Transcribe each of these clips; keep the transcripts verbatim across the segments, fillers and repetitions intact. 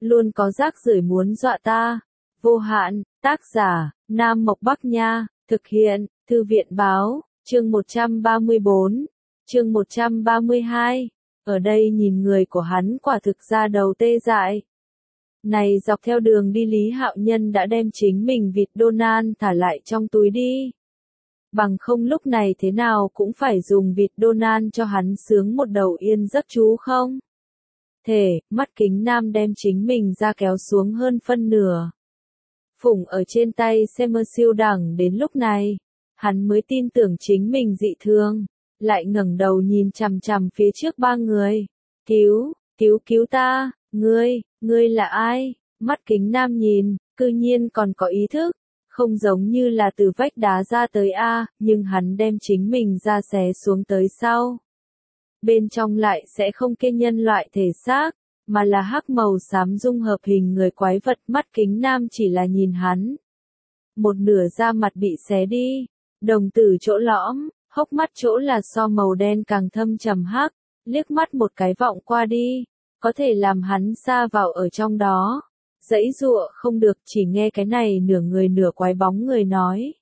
luôn có rác rưởi muốn dọa ta. Vô hạn, tác giả, Nam Mộc Bắc Nha, thực hiện, Thư viện Báo, chương một trăm ba mươi bốn, chương một trăm ba mươi hai. Ở đây nhìn người của hắn quả thực ra đầu tê dại. Này dọc theo đường đi Lý Hạo Nhân đã đem chính mình vịt Donald thả lại trong túi đi. Bằng không lúc này thế nào cũng phải dùng vịt Donald cho hắn sướng một đầu yên giấc chú không? Thể, mắt kính nam đem chính mình ra kéo xuống hơn phân nửa. Phủng ở trên tay xem siêu đẳng đến lúc này, hắn mới tin tưởng chính mình dị thương, lại ngẩng đầu nhìn chằm chằm phía trước ba người. Cứu, cứu cứu ta, ngươi, ngươi là ai? Mắt kính nam nhìn, cư nhiên còn có ý thức, không giống như là từ vách đá ra tới A, nhưng hắn đem chính mình ra xé xuống tới sau. Bên trong lại sẽ không kia nhân loại thể xác, mà là hắc màu xám dung hợp hình người quái vật. Mắt kính nam chỉ là nhìn hắn. Một nửa da mặt bị xé đi, đồng tử chỗ lõm, hốc mắt chỗ là so màu đen càng thâm trầm hắc, liếc mắt một cái vọng qua đi, có thể làm hắn sa vào ở trong đó. Dãy dụa không được, chỉ nghe cái này nửa người nửa quái bóng người nói.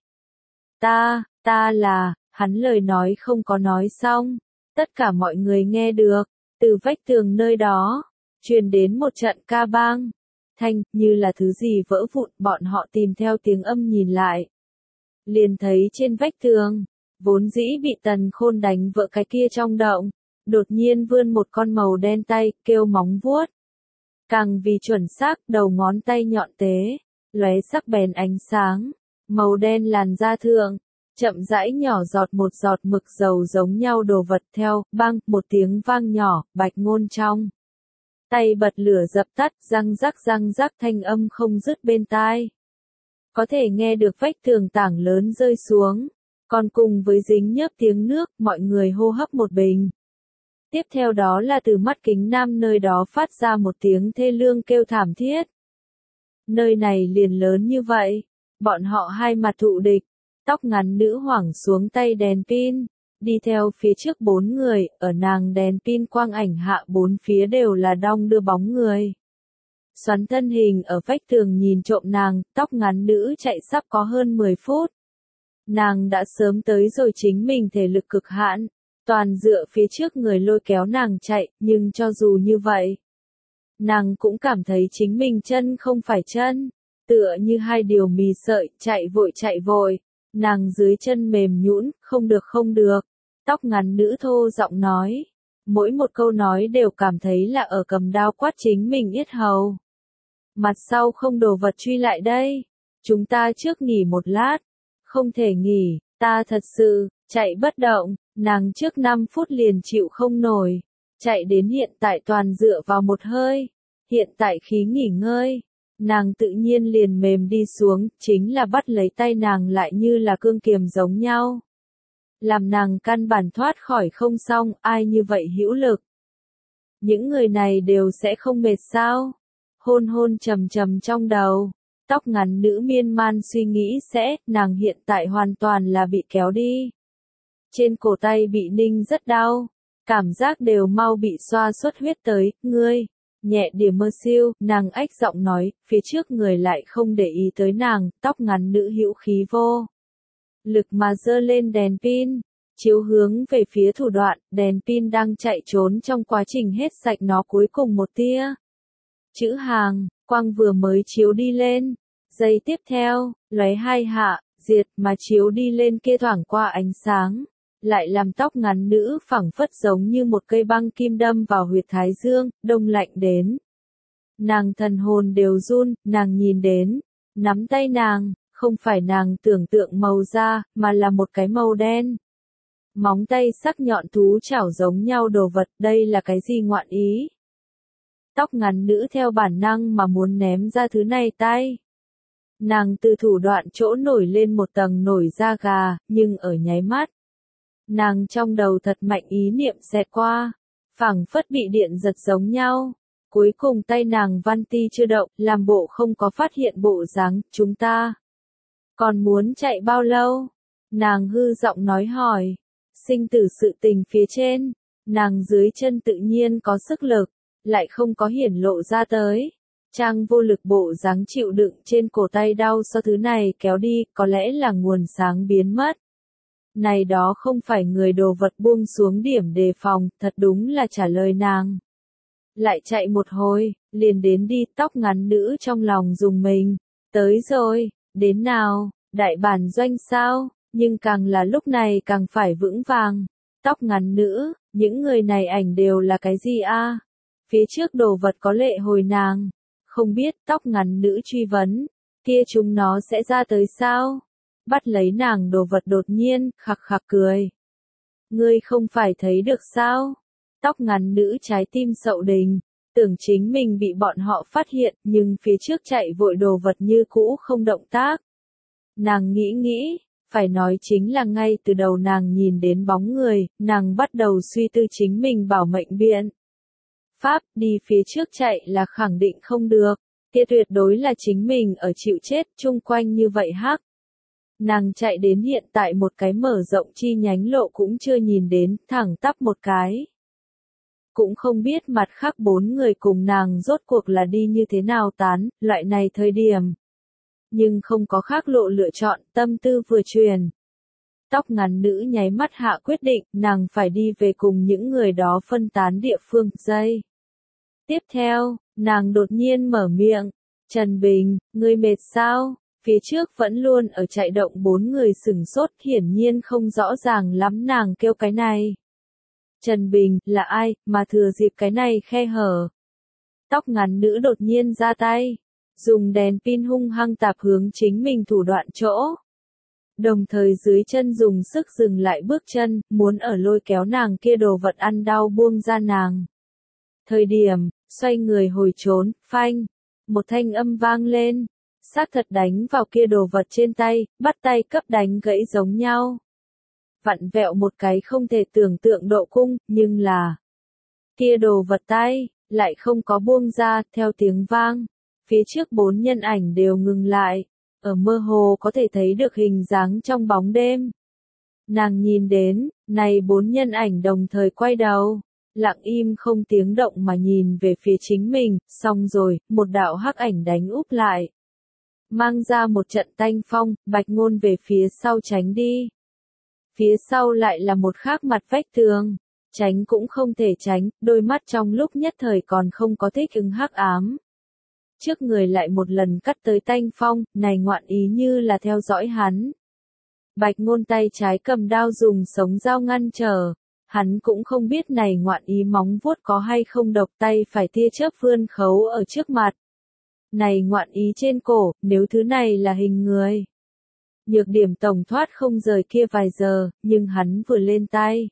Ta, ta là, hắn lời nói không có nói xong. Tất cả mọi người nghe được, từ vách tường nơi đó, truyền đến một trận ca bang. Thanh, như là thứ gì vỡ vụn, bọn họ tìm theo tiếng âm nhìn lại. Liền thấy trên vách tường, vốn dĩ bị Tần Khôn đánh vỡ cái kia trong động, đột nhiên vươn một con màu đen tay, kêu móng vuốt. Càng vì chuẩn xác, đầu ngón tay nhọn tế, lóe sắc bén ánh sáng, màu đen làn da thượng, chậm rãi nhỏ giọt một giọt mực dầu giống nhau đồ vật theo, bang, một tiếng vang nhỏ, bạch ngôn trong. Tay bật lửa dập tắt, răng rắc răng rắc thanh âm không dứt bên tai. Có thể nghe được vách tường tảng lớn rơi xuống, còn cùng với dính nhớp tiếng nước, mọi người hô hấp một bình. Tiếp theo đó là từ mắt kính nam nơi đó phát ra một tiếng thê lương kêu thảm thiết. Nơi này liền lớn như vậy, bọn họ hai mặt thụ địch, tóc ngắn nữ hoảng xuống tay đèn pin, đi theo phía trước bốn người, ở nàng đèn pin quang ảnh hạ bốn phía đều là đong đưa bóng người. Xoắn thân hình ở vách tường nhìn trộm nàng, tóc ngắn nữ chạy sắp có hơn mười phút. Nàng đã sớm tới rồi chính mình thể lực cực hạn, toàn dựa phía trước người lôi kéo nàng chạy, nhưng cho dù như vậy, nàng cũng cảm thấy chính mình chân không phải chân, tựa như hai điều mì sợi, chạy vội chạy vội, nàng dưới chân mềm nhũn, không được không được. Tóc ngắn nữ thô giọng nói, mỗi một câu nói đều cảm thấy là ở cầm đao quát chính mình yết hầu. Mặt sau không đồ vật truy lại đây, chúng ta trước nghỉ một lát. Không thể nghỉ, ta thật sự, chạy bất động, nàng trước năm phút liền chịu không nổi, chạy đến hiện tại toàn dựa vào một hơi, hiện tại khí nghỉ ngơi, nàng tự nhiên liền mềm đi xuống, chính là bắt lấy tay nàng lại như là cương kiềm giống nhau. Làm nàng căn bản thoát khỏi không xong, ai như vậy hữu lực. Những người này đều sẽ không mệt sao? Hôn hôn trầm trầm trong đầu. Tóc ngắn nữ miên man suy nghĩ sẽ, nàng hiện tại hoàn toàn là bị kéo đi. Trên cổ tay bị ninh rất đau, cảm giác đều mau bị xoa xuất huyết tới, ngươi, nhẹ điểm mơ siêu, nàng ách giọng nói, phía trước người lại không để ý tới nàng, tóc ngắn nữ hữu khí vô. Lực mà giơ lên đèn pin, chiếu hướng về phía thủ đoạn, đèn pin đang chạy trốn trong quá trình hết sạch nó cuối cùng một tia. Chữ hàng, quang vừa mới chiếu đi lên. Giây tiếp theo, lóe hai hạ, diệt mà chiếu đi lên kia thoảng qua ánh sáng, lại làm tóc ngắn nữ phẳng phất giống như một cây băng kim đâm vào huyệt thái dương, đông lạnh đến. Nàng thần hồn đều run, nàng nhìn đến, nắm tay nàng, không phải nàng tưởng tượng màu da, mà là một cái màu đen. Móng tay sắc nhọn thú chảo giống nhau đồ vật, đây là cái gì ngoạn ý? Tóc ngắn nữ theo bản năng mà muốn ném ra thứ này tay. Nàng từ thủ đoạn chỗ nổi lên một tầng nổi da gà, nhưng ở nháy mắt. Nàng trong đầu thật mạnh ý niệm xẹt qua, phảng phất bị điện giật giống nhau. Cuối cùng tay nàng văn ti chưa động, làm bộ không có phát hiện bộ dáng, chúng ta. Còn muốn chạy bao lâu? Nàng hư giọng nói hỏi. Sinh tử sự tình phía trên, nàng dưới chân tự nhiên có sức lực, lại không có hiển lộ ra tới. Trang vô lực bộ dáng chịu đựng trên cổ tay đau sau thứ này kéo đi, có lẽ là nguồn sáng biến mất. Này đó không phải người đồ vật buông xuống điểm đề phòng, thật đúng là trả lời nàng. Lại chạy một hồi, liền đến đi, tóc ngắn nữ trong lòng dùng mình. Tới rồi, đến nào, đại bản doanh sao, nhưng càng là lúc này càng phải vững vàng. Tóc ngắn nữ, những người này ảnh đều là cái gì a? Phía trước đồ vật có lệ hồi nàng. Không biết, tóc ngắn nữ truy vấn, kia chúng nó sẽ ra tới sao? Bắt lấy nàng đồ vật đột nhiên, khặc khặc cười. Ngươi không phải thấy được sao? Tóc ngắn nữ trái tim sậu đình, tưởng chính mình bị bọn họ phát hiện, nhưng phía trước chạy vội đồ vật như cũ không động tác. Nàng nghĩ nghĩ, phải nói chính là ngay từ đầu nàng nhìn đến bóng người, nàng bắt đầu suy tư chính mình bảo mệnh biện. Pháp đi phía trước chạy là khẳng định không được, kia tuyệt đối là chính mình ở chịu chết chung quanh như vậy hắc. Nàng chạy đến hiện tại một cái mở rộng chi nhánh lộ cũng chưa nhìn đến, thẳng tắp một cái. Cũng không biết mặt khác bốn người cùng nàng rốt cuộc là đi như thế nào tán, loại này thời điểm. Nhưng không có khác lộ lựa chọn, tâm tư vừa truyền. Tóc ngắn nữ nháy mắt hạ quyết định, nàng phải đi về cùng những người đó phân tán địa phương, dây. Tiếp theo, nàng đột nhiên mở miệng, Trần Bình, ngươi mệt sao? Phía trước vẫn luôn ở chạy động bốn người sửng sốt, hiển nhiên không rõ ràng lắm nàng kêu cái này. Trần Bình, là ai, mà thừa dịp cái này khe hở? Tóc ngắn nữ đột nhiên ra tay, dùng đèn pin hung hăng tạp hướng chính mình thủ đoạn chỗ. Đồng thời dưới chân dùng sức dừng lại bước chân, muốn ở lôi kéo nàng kia đồ vật ăn đau buông ra nàng. Thời điểm, xoay người hồi trốn, phanh, một thanh âm vang lên, xác thật đánh vào kia đồ vật trên tay, bắt tay cấp đánh gãy giống nhau. Vặn vẹo một cái không thể tưởng tượng độ cung, nhưng là kia đồ vật tay, lại không có buông ra, theo tiếng vang. Phía trước bốn nhân ảnh đều ngừng lại, ở mơ hồ có thể thấy được hình dáng trong bóng đêm. Nàng nhìn đến, này bốn nhân ảnh đồng thời quay đầu, lặng im không tiếng động mà nhìn về phía chính mình, xong rồi, một đạo hắc ảnh đánh úp lại. Mang ra một trận tanh phong, Bạch Ngôn về phía sau tránh đi. Phía sau lại là một khác mặt vách tường, tránh cũng không thể tránh, đôi mắt trong lúc nhất thời còn không có thích ứng hắc ám. Trước người lại một lần cắt tới tanh phong, này ngoạn ý như là theo dõi hắn. Bạch Ngôn tay trái cầm đao dùng sống dao ngăn trở, hắn cũng không biết này ngoạn ý móng vuốt có hay không độc, tay phải tia chớp vươn khấu ở trước mặt. Này ngoạn ý trên cổ, nếu thứ này là hình người. Nhược điểm tổng thoát không rời kia vài giờ, nhưng hắn vừa lên tay.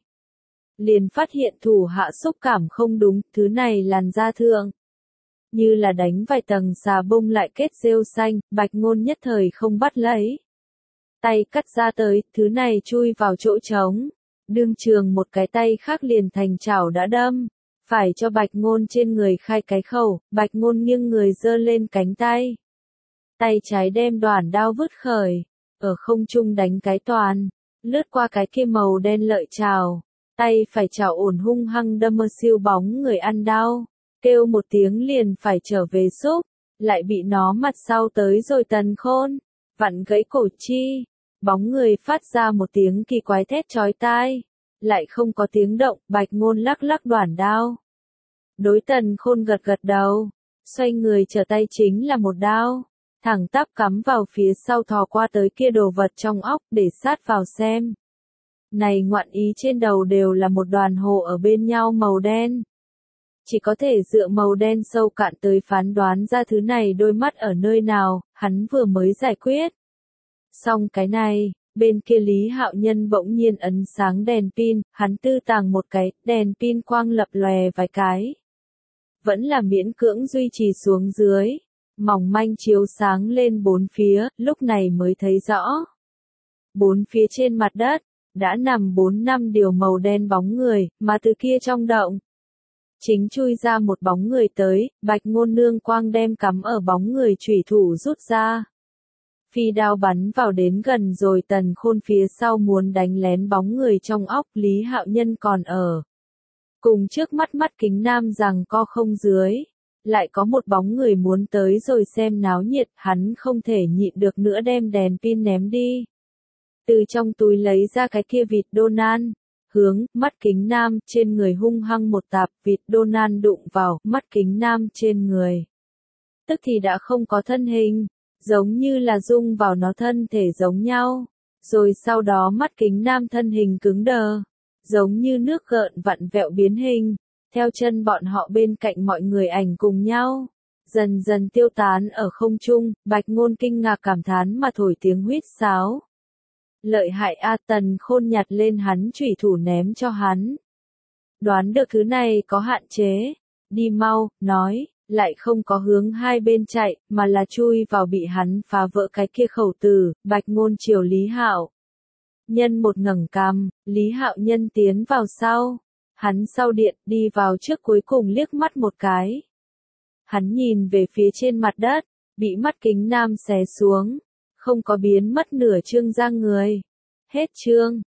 Liền phát hiện thủ hạ xúc cảm không đúng, thứ này làn da thượng. Như là đánh vài tầng xà bông lại kết rêu xanh, Bạch Ngôn nhất thời không bắt lấy. Tay cắt ra tới, thứ này chui vào chỗ trống. Đương trường một cái tay khác liền thành chảo đã đâm. Phải cho Bạch Ngôn trên người khai cái khẩu, Bạch Ngôn nghiêng người giơ lên cánh tay. Tay trái đem đoàn đao vứt khởi, ở không trung đánh cái toàn, lướt qua cái kia màu đen lợi chảo. Tay phải chảo ổn hung hăng đâm mơ siêu bóng người ăn đau. Kêu một tiếng liền phải trở về xúc, lại bị nó mặt sau tới rồi Tần Khôn, vặn gãy cổ chi, bóng người phát ra một tiếng kỳ quái thét chói tai, lại không có tiếng động, Bạch Ngôn lắc lắc đoản đao. Đối Tần Khôn gật gật đầu, xoay người trở tay chính là một đao, thẳng tắp cắm vào phía sau thò qua tới kia đồ vật trong óc để sát vào xem. Này ngoạn ý trên đầu đều là một đoàn hồ ở bên nhau màu đen. Chỉ có thể dựa màu đen sâu cạn tới phán đoán ra thứ này đôi mắt ở nơi nào, hắn vừa mới giải quyết. Xong cái này, bên kia Lý Hạo Nhân bỗng nhiên ấn sáng đèn pin, hắn tư tàng một cái, đèn pin quang lập lòe vài cái. Vẫn là miễn cưỡng duy trì xuống dưới, mỏng manh chiếu sáng lên bốn phía, lúc này mới thấy rõ. Bốn phía trên mặt đất, đã nằm bốn năm điều màu đen bóng người, mà từ kia trong động. Chính chui ra một bóng người tới, Bạch Ngôn nương quang đem cắm ở bóng người chủy thủ rút ra. Phi đao bắn vào đến gần rồi Tần Khôn phía sau muốn đánh lén bóng người trong óc, Lý Hạo Nhân còn ở. Cùng trước mắt mắt kính nam rằng co không dưới. lại có một bóng người muốn tới rồi xem náo nhiệt, hắn không thể nhịn được nữa đem đèn pin ném đi. Từ trong túi lấy ra cái kia vịt Donald, hướng, mắt kính nam, trên người hung hăng một tạp, vịt Donald đụng vào, mắt kính nam trên người. Tức thì đã không có thân hình, giống như là dung vào nó thân thể giống nhau. Rồi sau đó mắt kính nam thân hình cứng đờ, giống như nước gợn vặn vẹo biến hình, theo chân bọn họ bên cạnh mọi người ảnh cùng nhau, dần dần tiêu tán ở không trung. Bạch Ngôn kinh ngạc cảm thán mà thổi tiếng huýt sáo. Lợi hại a, Tần Khôn nhặt lên hắn chủy thủ ném cho hắn. Đoán được thứ này có hạn chế, đi mau, nói, lại không có hướng hai bên chạy, mà là chui vào bị hắn phá vỡ cái kia khẩu tử. Bạch Ngôn chiều Lý Hạo Nhân một ngẩng cằm, Lý Hạo Nhân tiến vào sau, hắn sau điện, đi vào trước cuối cùng liếc mắt một cái. Hắn nhìn về phía trên mặt đất, bị mắt kính nam xé xuống, không có biến mất nửa chương ra người. Hết chương.